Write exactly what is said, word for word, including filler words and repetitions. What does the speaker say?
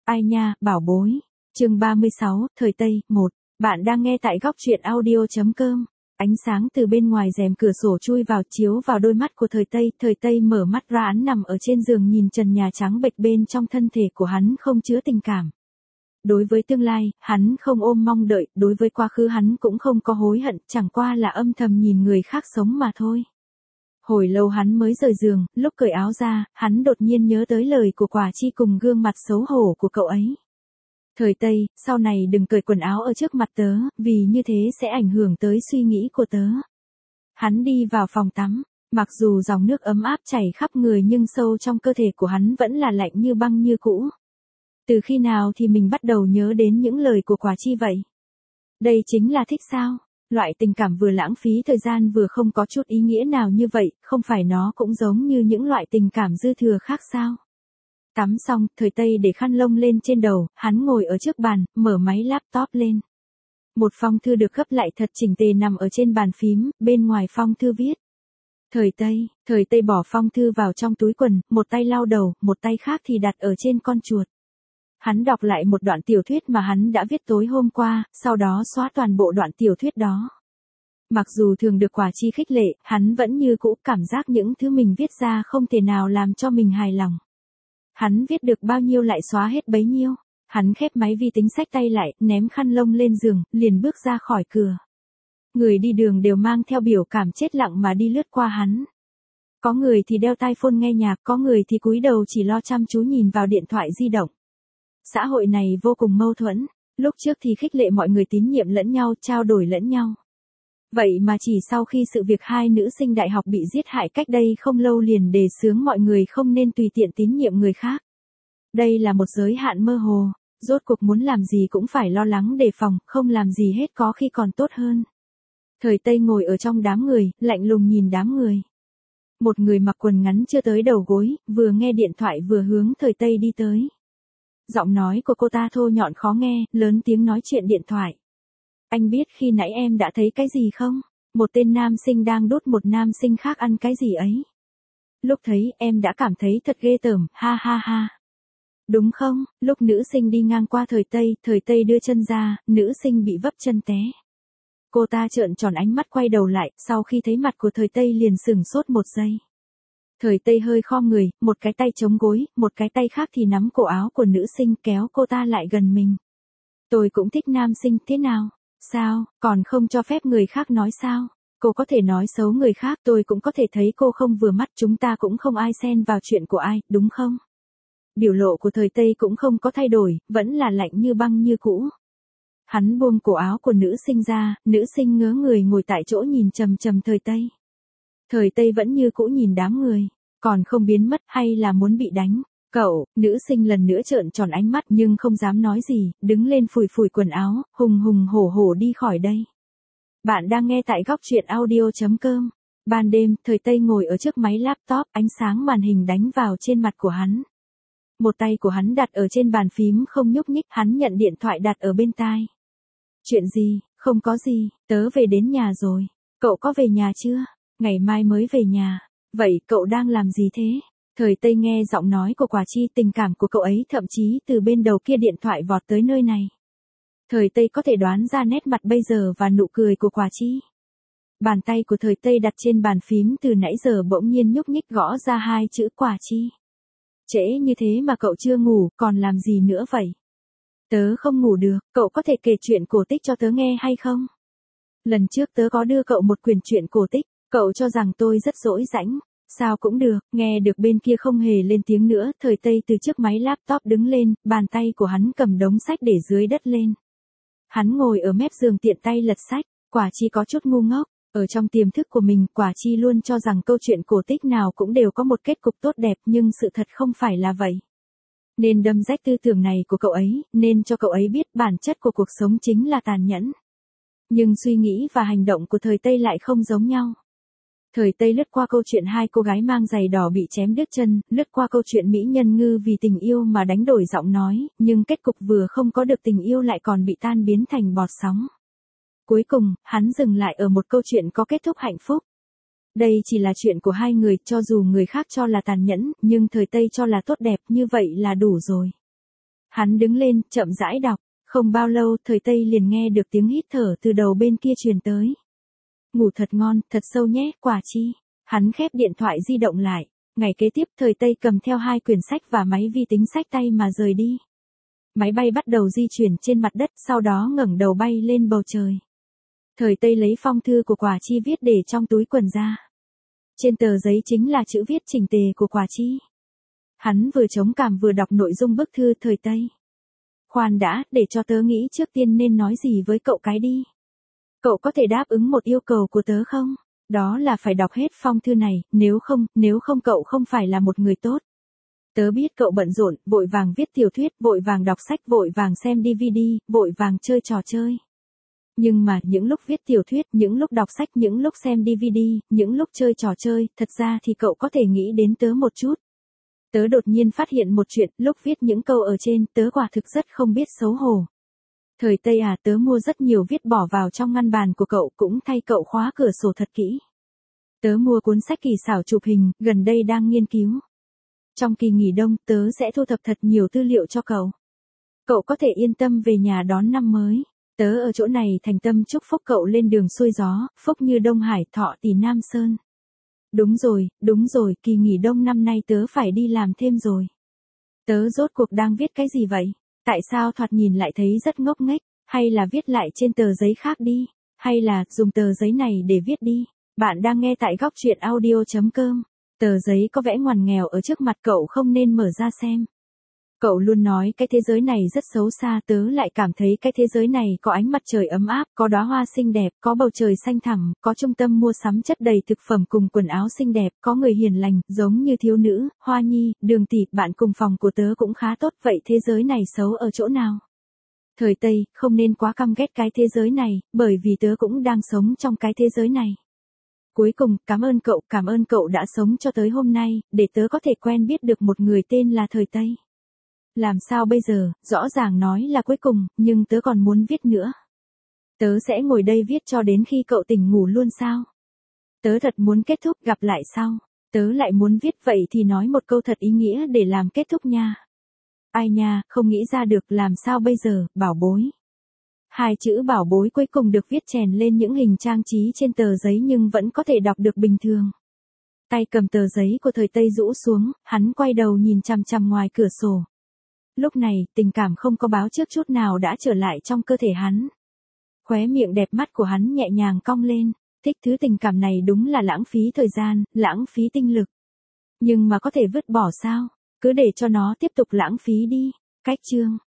Ai nha, bảo bối. Chương ba mươi sáu, Thời Tây, một. Bạn đang nghe tại góc truyện audio chấm com. Ánh sáng từ bên ngoài rèm cửa sổ chui vào chiếu vào đôi mắt của Thời Tây. Thời Tây mở mắt ra, hắn nằm ở trên giường nhìn trần nhà trắng bệch, bên trong thân thể của hắn không chứa tình cảm. Đối với tương lai, hắn không ôm mong đợi, đối với quá khứ hắn cũng không có hối hận, chẳng qua là âm thầm nhìn người khác sống mà thôi. Hồi lâu hắn mới rời giường, lúc cởi áo ra, hắn đột nhiên nhớ tới lời của Quả Chi cùng gương mặt xấu hổ của cậu ấy. Thời Tây, sau này đừng cởi quần áo ở trước mặt tớ, vì như thế sẽ ảnh hưởng tới suy nghĩ của tớ. Hắn đi vào phòng tắm, mặc dù dòng nước ấm áp chảy khắp người nhưng sâu trong cơ thể của hắn vẫn là lạnh như băng như cũ. Từ khi nào thì mình bắt đầu nhớ đến những lời của Quả Chi vậy? Đây chính là thích sao? Loại tình cảm vừa lãng phí thời gian vừa không có chút ý nghĩa nào như vậy, không phải nó cũng giống như những loại tình cảm dư thừa khác sao? Tắm xong, Thời Tây để khăn lông lên trên đầu, hắn ngồi ở trước bàn, mở máy laptop lên. Một phong thư được gấp lại thật chỉnh tề nằm ở trên bàn phím, bên ngoài phong thư viết. Thời Tây, Thời Tây bỏ phong thư vào trong túi quần, một tay lau đầu, một tay khác thì đặt ở trên con chuột. Hắn đọc lại một đoạn tiểu thuyết mà hắn đã viết tối hôm qua, sau đó xóa toàn bộ đoạn tiểu thuyết đó. Mặc dù thường được Quả Chi khích lệ, hắn vẫn như cũ cảm giác những thứ mình viết ra không thể nào làm cho mình hài lòng. Hắn viết được bao nhiêu lại xóa hết bấy nhiêu. Hắn khép máy vi tính xách tay lại, ném khăn lông lên giường, liền bước ra khỏi cửa. Người đi đường đều mang theo biểu cảm chết lặng mà đi lướt qua hắn. Có người thì đeo tai phone nghe nhạc, có người thì cúi đầu chỉ lo chăm chú nhìn vào điện thoại di động. Xã hội này vô cùng mâu thuẫn, lúc trước thì khích lệ mọi người tín nhiệm lẫn nhau, trao đổi lẫn nhau. Vậy mà chỉ sau khi sự việc hai nữ sinh đại học bị giết hại cách đây không lâu liền đề xướng mọi người không nên tùy tiện tín nhiệm người khác. Đây là một giới hạn mơ hồ, rốt cuộc muốn làm gì cũng phải lo lắng đề phòng, không làm gì hết có khi còn tốt hơn. Thời Tây ngồi ở trong đám người, lạnh lùng nhìn đám người. Một người mặc quần ngắn chưa tới đầu gối, vừa nghe điện thoại vừa hướng Thời Tây đi tới. Giọng nói của cô ta thô nhọn khó nghe, lớn tiếng nói chuyện điện thoại. Anh biết khi nãy em đã thấy cái gì không? Một tên nam sinh đang đốt một nam sinh khác ăn cái gì ấy. Lúc thấy em đã cảm thấy thật ghê tởm, ha ha ha. Đúng không? Lúc nữ sinh đi ngang qua Thời Tây, Thời Tây đưa chân ra, nữ sinh bị vấp chân té. Cô ta trợn tròn ánh mắt quay đầu lại, sau khi thấy mặt của Thời Tây liền sửng sốt một giây. Thời Tây hơi khom người, một cái tay chống gối, một cái tay khác thì nắm cổ áo của nữ sinh kéo cô ta lại gần mình. Tôi cũng thích nam sinh, thế nào? Sao, còn không cho phép người khác nói sao? Cô có thể nói xấu người khác, tôi cũng có thể thấy cô không vừa mắt, chúng ta cũng không ai xen vào chuyện của ai, đúng không? Biểu lộ của Thời Tây cũng không có thay đổi, vẫn là lạnh như băng như cũ. Hắn buông cổ áo của nữ sinh ra, nữ sinh ngớ người ngồi tại chỗ nhìn chằm chằm Thời Tây. Thời Tây vẫn như cũ nhìn đám người, còn không biến mất hay là muốn bị đánh. Cậu, nữ sinh lần nữa trợn tròn ánh mắt nhưng không dám nói gì, đứng lên phủi phủi quần áo, hùng hùng hổ hổ đi khỏi đây. Bạn đang nghe tại góc truyện audio chấm com. Ban đêm, Thời Tây ngồi ở trước máy laptop, ánh sáng màn hình đánh vào trên mặt của hắn. Một tay của hắn đặt ở trên bàn phím không nhúc nhích, hắn nhận điện thoại đặt ở bên tai. Chuyện gì? Không có gì, tớ về đến nhà rồi. Cậu có về nhà chưa? Ngày mai mới về nhà. Vậy cậu đang làm gì thế? Thời Tây nghe giọng nói của Quả Chi, tình cảm của cậu ấy thậm chí từ bên đầu kia điện thoại vọt tới nơi này. Thời Tây có thể đoán ra nét mặt bây giờ và nụ cười của Quả Chi. Bàn tay của Thời Tây đặt trên bàn phím từ nãy giờ bỗng nhiên nhúc nhích gõ ra hai chữ Quả Chi. Trễ như thế mà cậu chưa ngủ, còn làm gì nữa vậy? Tớ không ngủ được, cậu có thể kể chuyện cổ tích cho tớ nghe hay không? Lần trước tớ có đưa cậu một quyển truyện cổ tích, cậu cho rằng tôi rất dỗi rãnh. Sao cũng được, nghe được bên kia không hề lên tiếng nữa, Thời Tây từ chiếc máy laptop đứng lên, bàn tay của hắn cầm đống sách để dưới đất lên. Hắn ngồi ở mép giường tiện tay lật sách, Quả Chi có chút ngu ngốc, ở trong tiềm thức của mình, Quả Chi luôn cho rằng câu chuyện cổ tích nào cũng đều có một kết cục tốt đẹp, nhưng sự thật không phải là vậy. Nên đâm rách tư tưởng này của cậu ấy, nên cho cậu ấy biết bản chất của cuộc sống chính là tàn nhẫn. Nhưng suy nghĩ và hành động của Thời Tây lại không giống nhau. Thời Tây lướt qua câu chuyện hai cô gái mang giày đỏ bị chém đứt chân, lướt qua câu chuyện mỹ nhân ngư vì tình yêu mà đánh đổi giọng nói, nhưng kết cục vừa không có được tình yêu lại còn bị tan biến thành bọt sóng. Cuối cùng, hắn dừng lại ở một câu chuyện có kết thúc hạnh phúc. Đây chỉ là chuyện của hai người, cho dù người khác cho là tàn nhẫn, nhưng Thời Tây cho là tốt đẹp, như vậy là đủ rồi. Hắn đứng lên, chậm rãi đọc, không bao lâu Thời Tây liền nghe được tiếng hít thở từ đầu bên kia truyền tới. Ngủ thật ngon, thật sâu nhé, Quả Chi. Hắn khép điện thoại di động lại, ngày kế tiếp Thời Tây cầm theo hai quyển sách và máy vi tính xách tay mà rời đi. Máy bay bắt đầu di chuyển trên mặt đất, sau đó ngẩng đầu bay lên bầu trời. Thời Tây lấy phong thư của Quả Chi viết để trong túi quần ra. Trên tờ giấy chính là chữ viết chỉnh tề của Quả Chi. Hắn vừa chống cằm vừa đọc nội dung bức thư. Thời Tây. Khoan đã, để cho tớ nghĩ trước tiên nên nói gì với cậu cái đi. Cậu có thể đáp ứng một yêu cầu của tớ không? Đó là phải đọc hết phong thư này, nếu không, nếu không cậu không phải là một người tốt. Tớ biết cậu bận rộn, vội vàng viết tiểu thuyết, vội vàng đọc sách, vội vàng xem đê vê đê, vội vàng chơi trò chơi. Nhưng mà những lúc viết tiểu thuyết, những lúc đọc sách, những lúc xem đê vê đê, những lúc chơi trò chơi, thật ra thì cậu có thể nghĩ đến tớ một chút. Tớ đột nhiên phát hiện một chuyện, lúc viết những câu ở trên, tớ quả thực rất không biết xấu hổ. Thời Tây à, tớ mua rất nhiều viết bỏ vào trong ngăn bàn của cậu, cũng thay cậu khóa cửa sổ thật kỹ. Tớ mua cuốn sách kỳ xảo chụp hình, gần đây đang nghiên cứu. Trong kỳ nghỉ đông, tớ sẽ thu thập thật nhiều tư liệu cho cậu. Cậu có thể yên tâm về nhà đón năm mới. Tớ ở chỗ này thành tâm chúc phúc cậu lên đường xuôi gió, phúc như Đông Hải, thọ tỷ Nam Sơn. Đúng rồi, đúng rồi, kỳ nghỉ đông năm nay tớ phải đi làm thêm rồi. Tớ rốt cuộc đang viết cái gì vậy? Tại sao thoạt nhìn lại thấy rất ngốc nghếch, hay là viết lại trên tờ giấy khác đi, hay là dùng tờ giấy này để viết đi. Bạn đang nghe tại góc truyện audio chấm com. Tờ giấy có vẽ ngoằn nghèo ở trước mặt cậu không nên mở ra xem. Cậu luôn nói cái thế giới này rất xấu xa, tớ lại cảm thấy cái thế giới này có ánh mặt trời ấm áp, có đóa hoa xinh đẹp, có bầu trời xanh thẳm, có trung tâm mua sắm chất đầy thực phẩm cùng quần áo xinh đẹp, có người hiền lành, giống như thiếu nữ, Hoa Nhi, Đường Tỷ, bạn cùng phòng của tớ cũng khá tốt, vậy thế giới này xấu ở chỗ nào? Thời Tây, không nên quá căm ghét cái thế giới này, bởi vì tớ cũng đang sống trong cái thế giới này. Cuối cùng, cảm ơn cậu, cảm ơn cậu đã sống cho tới hôm nay, để tớ có thể quen biết được một người tên là Thời Tây. Làm sao bây giờ, rõ ràng nói là cuối cùng, nhưng tớ còn muốn viết nữa. Tớ sẽ ngồi đây viết cho đến khi cậu tỉnh ngủ luôn sao? Tớ thật muốn kết thúc, gặp lại sau. Tớ lại muốn viết, vậy thì nói một câu thật ý nghĩa để làm kết thúc nha. Ai nha, không nghĩ ra được, làm sao bây giờ, bảo bối. Hai chữ bảo bối cuối cùng được viết chèn lên những hình trang trí trên tờ giấy nhưng vẫn có thể đọc được bình thường. Tay cầm tờ giấy của Thời Tây rũ xuống, hắn quay đầu nhìn chằm chằm ngoài cửa sổ. Lúc này, tình cảm không có báo trước chút nào đã trở lại trong cơ thể hắn. Khóe miệng đẹp mắt của hắn nhẹ nhàng cong lên, thích thứ tình cảm này đúng là lãng phí thời gian, lãng phí tinh lực. Nhưng mà có thể vứt bỏ sao, cứ để cho nó tiếp tục lãng phí đi. Cách chương